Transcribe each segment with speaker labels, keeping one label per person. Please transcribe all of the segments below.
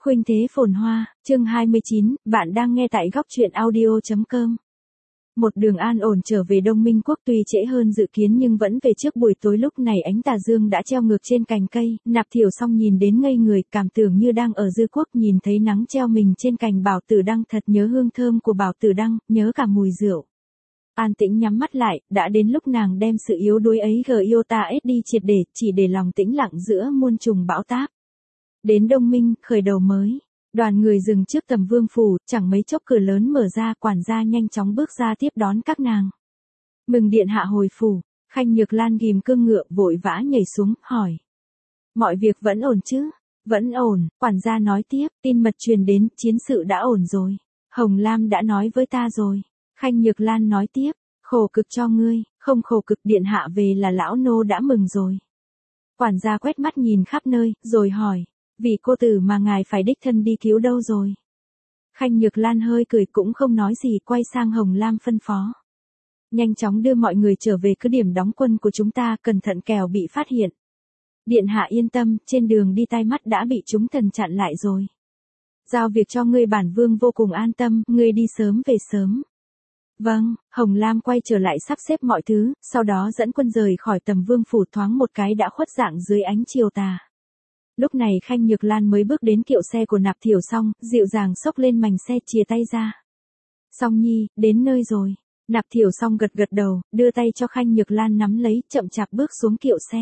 Speaker 1: Khuynh thế phồn hoa, chương 29, bạn đang nghe tại góc truyện audio.com. Một đường an ổn trở về Đông Minh Quốc tuy trễ hơn dự kiến nhưng vẫn về trước buổi tối, lúc này ánh tà dương đã treo ngược trên cành cây, Nạp Thiểu Song nhìn đến ngây người, cảm tưởng như đang ở Dư Quốc, nhìn thấy nắng treo mình trên cành bảo tử đăng, thật nhớ hương thơm của bảo tử đăng, nhớ cả mùi rượu. An tĩnh nhắm mắt lại, đã đến lúc nàng đem sự yếu đuối ấy GIOTA đi triệt để, chỉ để lòng tĩnh lặng giữa muôn trùng bão táp. Đến Đông Minh, khởi đầu mới. Đoàn người dừng trước Tầm Vương phủ, chẳng mấy chốc cửa lớn mở ra, quản gia nhanh chóng bước ra tiếp đón các nàng. Mừng điện hạ hồi phủ. Khanh Nhược Lan ghim cương ngựa vội vã nhảy xuống, hỏi. Mọi việc vẫn ổn chứ? Vẫn ổn, quản gia nói tiếp, tin mật truyền đến, chiến sự đã ổn rồi. Hồng Lam đã nói với ta rồi. Khanh Nhược Lan nói tiếp, khổ cực cho ngươi, không khổ cực, điện hạ về là lão nô đã mừng rồi. Quản gia quét mắt nhìn khắp nơi, rồi hỏi. Vì cô tử mà ngài phải đích thân đi cứu đâu rồi? Khanh Nhược Lan hơi cười cũng không nói gì, quay sang Hồng Lam phân phó. Nhanh chóng đưa mọi người trở về cứ điểm đóng quân của chúng ta, cẩn thận kẻo bị phát hiện. Điện hạ yên tâm, trên đường đi tai mắt đã bị chúng thần chặn lại rồi. Giao việc cho ngươi, bản vương vô cùng an tâm, ngươi đi sớm về sớm. Vâng, Hồng Lam quay trở lại sắp xếp mọi thứ, sau đó dẫn quân rời khỏi Tầm Vương phủ, thoáng một cái đã khuất dạng dưới ánh chiều tà. Lúc này Khanh Nhược Lan mới bước đến kiệu xe của Nạp Thiểu Song, dịu dàng xốc lên mành xe, chìa tay ra. Song nhi, đến nơi rồi. Nạp Thiểu Song gật gật đầu, đưa tay cho Khanh Nhược Lan nắm lấy, chậm chạp bước xuống kiệu xe.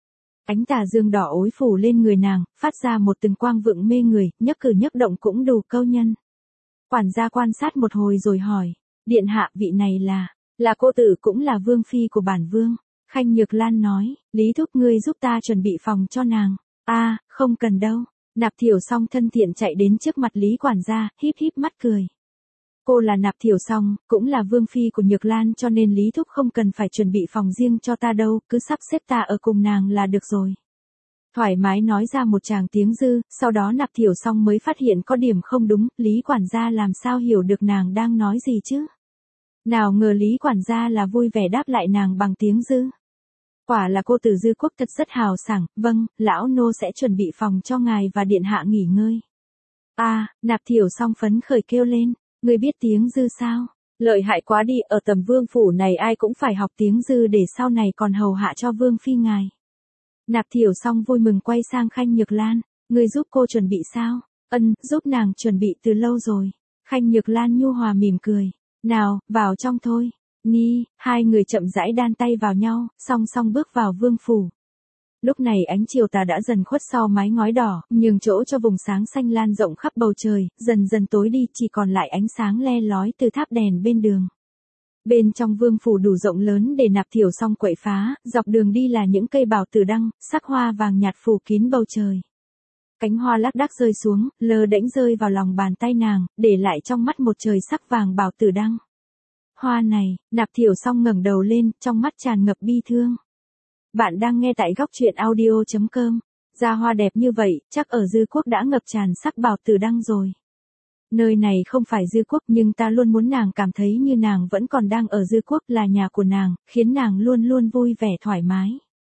Speaker 1: Ánh tà dương đỏ ối phủ lên người nàng, phát ra một từng quang vượng mê người, nhấc cử nhấc động cũng đủ câu nhân. Quản gia quan sát một hồi rồi hỏi, điện hạ, vị này là cô tử cũng là vương phi của bản vương. Khanh Nhược Lan nói, Lý thúc ngươi giúp ta chuẩn bị phòng cho nàng. Không cần đâu. Nạp Thiểu Song thân thiện chạy đến trước mặt Lý quản gia, híp híp mắt cười. Cô là Nạp Thiểu Song, cũng là vương phi của Nhược Lan, cho nên Lý thúc không cần phải chuẩn bị phòng riêng cho ta đâu, cứ sắp xếp ta ở cùng nàng là được rồi. Thoải mái nói ra một tràng tiếng dư, sau đó Nạp Thiểu Song mới phát hiện có điểm không đúng, Lý quản gia làm sao hiểu được nàng đang nói gì chứ? Nào ngờ Lý quản gia là vui vẻ đáp lại nàng bằng tiếng dư. Quả là cô tử Dư Quốc thật rất hào sảng, vâng, lão nô sẽ chuẩn bị phòng cho ngài và điện hạ nghỉ ngơi. Nạp Thiểu Song phấn khởi kêu lên, ngươi biết tiếng dư sao? Lợi hại quá đi, ở Tầm Vương phủ này ai cũng phải học tiếng dư để sau này còn hầu hạ cho vương phi ngài. Nạp Thiểu Song vui mừng quay sang Khanh Nhược Lan, ngươi giúp cô chuẩn bị sao? Giúp nàng chuẩn bị từ lâu rồi. Khanh Nhược Lan nhu hòa mỉm cười, nào, vào trong thôi. Hai người chậm rãi đan tay vào nhau, song song bước vào vương phủ. Lúc này ánh chiều tà đã dần khuất sau mái ngói đỏ, nhường chỗ cho vùng sáng xanh lan rộng khắp bầu trời, dần dần tối đi, chỉ còn lại ánh sáng le lói từ tháp đèn bên đường. Bên trong vương phủ đủ rộng lớn để Nạp Thiểu Song quậy phá, dọc đường đi là những cây bảo tử đăng, sắc hoa vàng nhạt phủ kín bầu trời. Cánh hoa lác đác rơi xuống, lơ đễnh rơi vào lòng bàn tay nàng, để lại trong mắt một trời sắc vàng bảo tử đăng. Hoa này, Nạp Thiểu Song ngẩng đầu lên, trong mắt tràn ngập bi thương. Bạn đang nghe tại góc truyện audio.com. Ra hoa đẹp như vậy, chắc ở Dư Quốc đã ngập tràn sắc bảo tử đăng rồi. Nơi này không phải Dư Quốc, nhưng ta luôn muốn nàng cảm thấy như nàng vẫn còn đang ở Dư Quốc, là nhà của nàng, khiến nàng luôn luôn vui vẻ thoải mái.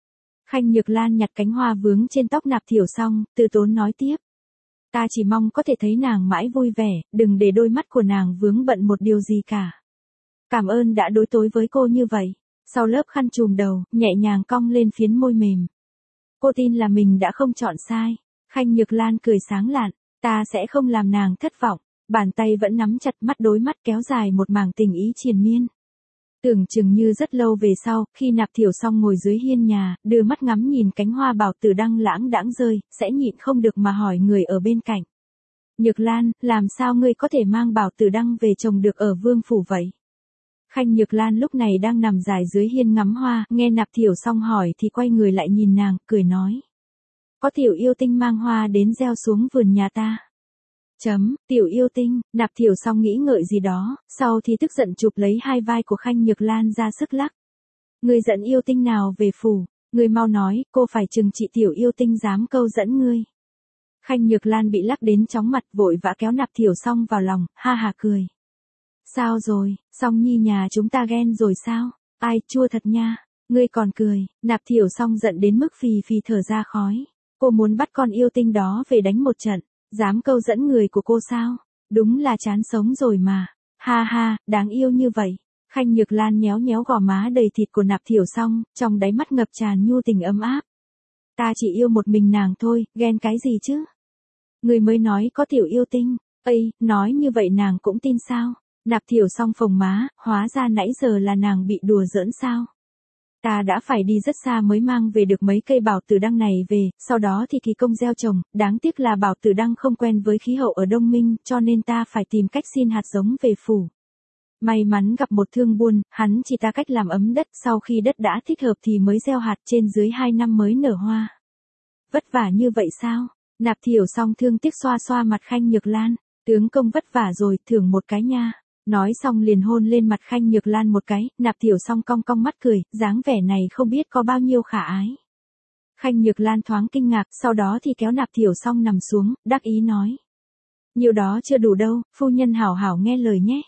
Speaker 1: Khanh Nhược Lan nhặt cánh hoa vướng trên tóc Nạp Thiểu Song, từ tốn nói tiếp. Ta chỉ mong có thể thấy nàng mãi vui vẻ, đừng để đôi mắt của nàng vướng bận một điều gì cả. Cảm ơn đã đối tối với cô như vậy. Sau lớp khăn trùm đầu, nhẹ nhàng cong lên phiến môi mềm. Cô tin là mình đã không chọn sai. Khanh Nhược Lan cười sáng lạn, ta sẽ không làm nàng thất vọng. Bàn tay vẫn nắm chặt, mắt đối mắt kéo dài một mảng tình ý triền miên. Tưởng chừng như rất lâu về sau, khi Nạp Thiểu Song ngồi dưới hiên nhà, đưa mắt ngắm nhìn cánh hoa bảo tử đăng lãng đãng rơi, sẽ nhịn không được mà hỏi người ở bên cạnh. Nhược Lan, làm sao ngươi có thể mang bảo tử đăng về trồng được ở vương phủ vậy? Khanh Nhược Lan lúc này đang nằm dài dưới hiên ngắm hoa, nghe Nạp Thiểu Song hỏi thì quay người lại nhìn nàng, cười nói. Có tiểu yêu tinh mang hoa đến gieo xuống vườn nhà ta. Tiểu yêu tinh, Nạp Thiểu Song nghĩ ngợi gì đó, sau thì tức giận chụp lấy hai vai của Khanh Nhược Lan ra sức lắc. Ngươi dẫn yêu tinh nào về phủ, ngươi mau nói, cô phải trừng trị tiểu yêu tinh dám câu dẫn ngươi. Khanh Nhược Lan bị lắc đến chóng mặt, vội vã kéo Nạp Thiểu Song vào lòng, ha ha cười. Sao rồi, Song nhi nhà chúng ta ghen rồi sao? Ai, chua thật nha, ngươi còn cười. Nạp Thiểu Song giận đến mức phì phì thở ra khói. Cô muốn bắt con yêu tinh đó về đánh một trận. Dám câu dẫn người của cô sao? Đúng là chán sống rồi mà. Ha ha, đáng yêu như vậy. Khanh Nhược Lan nhéo nhéo gò má đầy thịt của Nạp Thiểu Song, trong đáy mắt ngập tràn nhu tình ấm áp. Ta chỉ yêu một mình nàng thôi, ghen cái gì chứ? Người mới nói có tiểu yêu tinh. Ây, nói như vậy nàng cũng tin sao? Nạp Thiểu Song phồng má, hóa ra nãy giờ là nàng bị đùa giỡn sao? Ta đã phải đi rất xa mới mang về được mấy cây bảo tử đăng này về, sau đó thì kỳ công gieo trồng, đáng tiếc là bảo tử đăng không quen với khí hậu ở Đông Minh, cho nên ta phải tìm cách xin hạt giống về phủ. May mắn gặp một thương buôn, hắn chỉ ta cách làm ấm đất, sau khi đất đã thích hợp thì mới gieo hạt, trên dưới 2 năm mới nở hoa. Vất vả như vậy sao? Nạp Thiểu Song thương tiếc xoa xoa mặt Khanh Nhược Lan, tướng công vất vả rồi, thưởng một cái nha. Nói xong liền hôn lên mặt Khanh Nhược Lan một cái, Nạp Thiểu Song cong cong mắt cười, dáng vẻ này không biết có bao nhiêu khả ái. Khanh Nhược Lan thoáng kinh ngạc, sau đó thì kéo Nạp Thiểu Song nằm xuống, đắc ý nói. Nhiều đó chưa đủ đâu, phu nhân hảo hảo nghe lời nhé.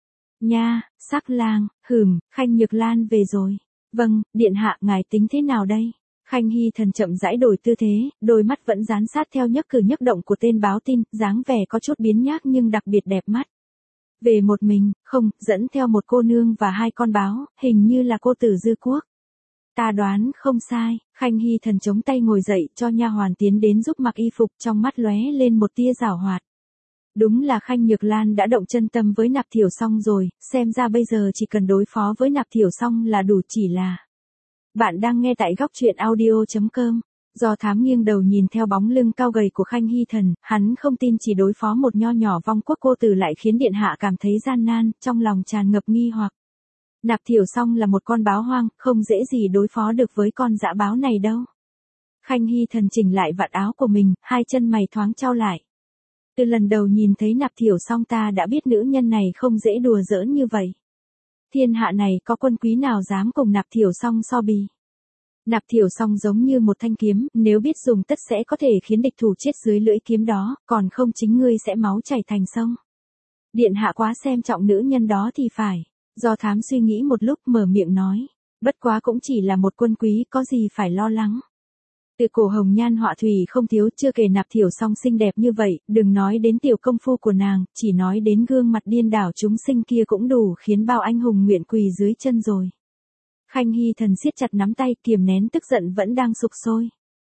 Speaker 1: Nha, sắc lang, Khanh Nhược Lan về rồi. Vâng, điện hạ ngài tính thế nào đây? Khanh Hy Thần chậm rãi đổi tư thế, đôi mắt vẫn dán sát theo nhấc cử nhấc động của tên báo tin, dáng vẻ có chút biến nhác nhưng đặc biệt đẹp mắt. Về một mình, không, dẫn theo một cô nương và 2 con báo, hình như là cô tử Dư Quốc. Ta đoán không sai, Khanh Hy Thần chống tay ngồi dậy cho nha hoàn tiến đến giúp mặc y phục, trong mắt lóe lên một tia giảo hoạt. Đúng là Khanh Nhược Lan đã động chân tâm với Nạp Thiểu Song rồi, xem ra bây giờ chỉ cần đối phó với Nạp Thiểu Song là đủ chỉ là. Bạn đang nghe tại góc truyện audio.com. Do Thám nghiêng đầu nhìn theo bóng lưng cao gầy của Khanh Hy Thần, hắn không tin chỉ đối phó một nho nhỏ vong quốc cô tử lại khiến điện hạ cảm thấy gian nan, trong lòng tràn ngập nghi hoặc. Nạp Thiểu Song là một con báo hoang, không dễ gì đối phó được với con dã báo này đâu. Khanh Hy Thần chỉnh lại vạt áo của mình, 2 chân mày thoáng chau lại. Từ lần đầu nhìn thấy Nạp Thiểu Song ta đã biết nữ nhân này không dễ đùa giỡn như vậy. Thiên hạ này có quân quý nào dám cùng Nạp Thiểu Song so bì. Nạp Thiểu Song giống như một thanh kiếm, nếu biết dùng tất sẽ có thể khiến địch thủ chết dưới lưỡi kiếm đó, còn không chính ngươi sẽ máu chảy thành sông. Điện hạ quá xem trọng nữ nhân đó thì phải. Do Thám suy nghĩ một lúc mở miệng nói, bất quá cũng chỉ là một quân quý, có gì phải lo lắng. Từ cổ hồng nhan họa thủy không thiếu, chưa kể Nạp Thiểu Song xinh đẹp như vậy, đừng nói đến tiểu công phu của nàng, chỉ nói đến gương mặt điên đảo chúng sinh kia cũng đủ khiến bao anh hùng nguyện quỳ dưới chân rồi. Khanh Hy Thần siết chặt nắm tay, kiềm nén tức giận vẫn đang sục sôi.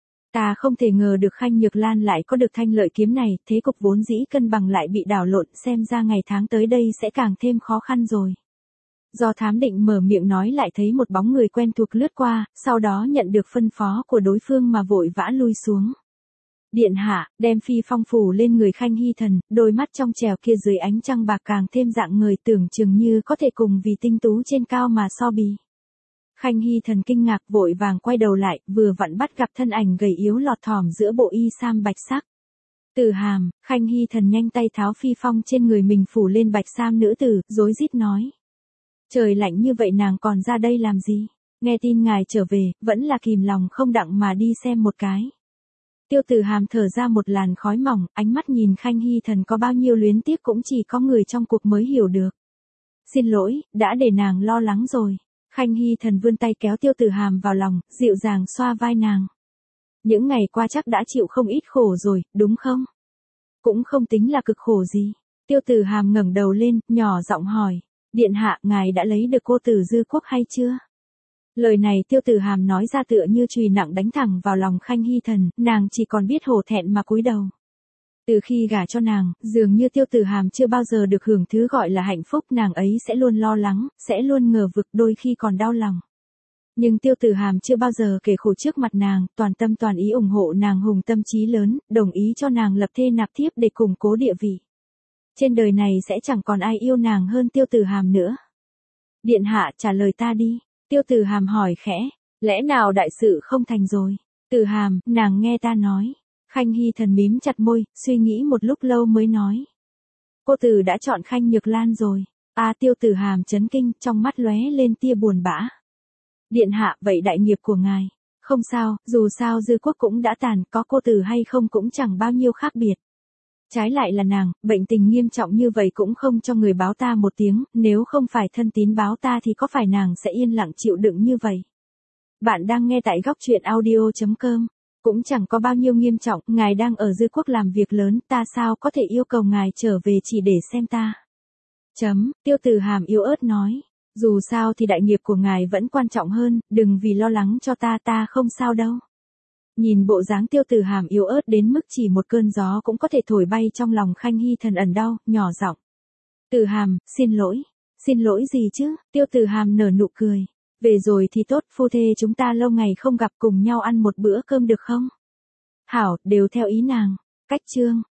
Speaker 1: Ta không thể ngờ được Khanh Nhược Lan lại có được thanh lợi kiếm này, thế cục vốn dĩ cân bằng lại bị đảo lộn, xem ra ngày tháng tới đây sẽ càng thêm khó khăn rồi. Do Thám định mở miệng nói lại thấy một bóng người quen thuộc lướt qua, sau đó nhận được phân phó của đối phương mà vội vã lui xuống. Điện hạ, đem phi phong phủ lên người Khanh Hy Thần, đôi mắt trong trèo kia dưới ánh trăng bạc càng thêm dạng người tưởng chừng như có thể cùng vì tinh tú trên cao mà so bì. Khanh Hy Thần kinh ngạc vội vàng quay đầu lại, vừa vặn bắt gặp thân ảnh gầy yếu lọt thỏm giữa bộ y sam bạch sắc. Từ Hàm, Khanh Hy Thần nhanh tay tháo phi phong trên người mình phủ lên bạch sam nữ tử, rối rít nói. Trời lạnh như vậy nàng còn ra đây làm gì? Nghe tin ngài trở về, vẫn là kìm lòng không đặng mà đi xem một cái. Tiêu Từ Hàm thở ra một làn khói mỏng, ánh mắt nhìn Khanh Hy Thần có bao nhiêu luyến tiếc cũng chỉ có người trong cuộc mới hiểu được. Xin lỗi, đã để nàng lo lắng rồi. Khanh Hy Thần vươn tay kéo Tiêu Từ Hàm vào lòng, dịu dàng xoa vai nàng. Những ngày qua chắc đã chịu không ít khổ rồi, đúng không? Cũng không tính là cực khổ gì. Tiêu Từ Hàm ngẩng đầu lên, nhỏ giọng hỏi. Điện hạ, ngài đã lấy được cô tử Dư Quốc hay chưa? Lời này Tiêu Từ Hàm nói ra tựa như chùy nặng đánh thẳng vào lòng Khanh Hy Thần, nàng chỉ còn biết hổ thẹn mà cúi đầu. Từ khi gả cho nàng, dường như Tiêu Từ Hàm chưa bao giờ được hưởng thứ gọi là hạnh phúc, nàng ấy sẽ luôn lo lắng, sẽ luôn ngờ vực, đôi khi còn đau lòng. Nhưng Tiêu Từ Hàm chưa bao giờ kể khổ trước mặt nàng, toàn tâm toàn ý ủng hộ nàng hùng tâm trí lớn, đồng ý cho nàng lập thê nạp thiếp để củng cố địa vị. Trên đời này sẽ chẳng còn ai yêu nàng hơn Tiêu Từ Hàm nữa. Điện hạ, trả lời ta đi. Tiêu Từ Hàm hỏi khẽ, lẽ nào đại sự không thành rồi? Từ Hàm, nàng nghe ta nói. Khanh Hy Thần mím chặt môi, suy nghĩ một lúc lâu mới nói. Cô tử đã chọn Khanh Nhược Lan rồi. Tiêu Từ Hàm chấn kinh, trong mắt lóe lên tia buồn bã. Điện hạ, vậy đại nghiệp của ngài? Không sao, dù sao Dư Quốc cũng đã tàn, có cô tử hay không cũng chẳng bao nhiêu khác biệt. Trái lại là nàng, bệnh tình nghiêm trọng như vậy cũng không cho người báo ta một tiếng, nếu không phải thân tín báo ta thì có phải nàng sẽ yên lặng chịu đựng như vậy? Bạn đang nghe tại góc truyện audio.com. Cũng chẳng có bao nhiêu nghiêm trọng, ngài đang ở dư quốc làm việc lớn, ta sao có thể yêu cầu ngài trở về chỉ để xem ta. Tiêu Từ Hàm yếu ớt nói. Dù sao thì đại nghiệp của ngài vẫn quan trọng hơn, đừng vì lo lắng cho ta không sao đâu. Nhìn bộ dáng Tiêu Từ Hàm yếu ớt đến mức chỉ một cơn gió cũng có thể thổi bay trong lòng Khanh Hy Thần ẩn đau, nhỏ giọng. Từ Hàm, xin lỗi. Xin lỗi gì chứ? Tiêu Từ Hàm nở nụ cười. Về rồi thì tốt, phu thê chúng ta lâu ngày không gặp, cùng nhau ăn một bữa cơm được không? Hảo, đều theo ý nàng. Cách chương.